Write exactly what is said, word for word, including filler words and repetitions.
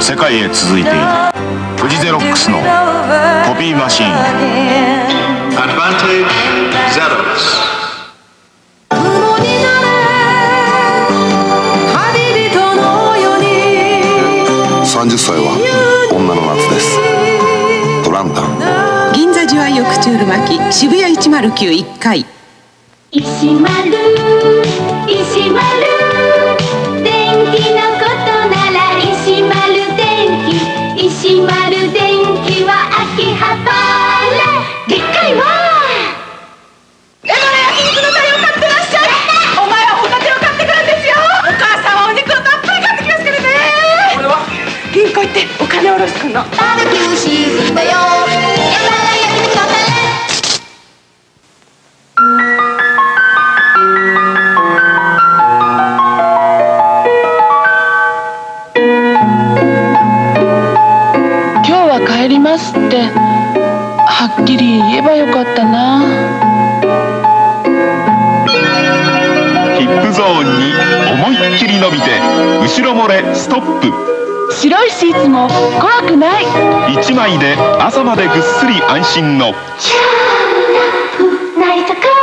世界へ続いている。フジゼロックスのコピーマシーン。アドバンテージゼロです。 さんじゅっさいは女の夏です。トランタン。 銀座ジュアイオクチュール巻き渋谷いちまるきゅういっかい。 石丸石丸電気のことなら石丸電気。石丸電気は秋葉原でっかいわ。エマの焼肉のタレを買ってらっしゃい。お前はホタテを買ってくるんですよ。お母さんはお肉をたっぷり買ってきますからね。俺は銀行行ってお金を下ろしてくんの。バーベキューシーズンだよ。エマの焼肉のタレ。 帰りますってはっきり言えばよかったな。 ヒップゾーンに思いっきり伸びて後ろ漏れストップ。 白いシーツも怖くない。 いちまいで朝までぐっすり安心のナイトカ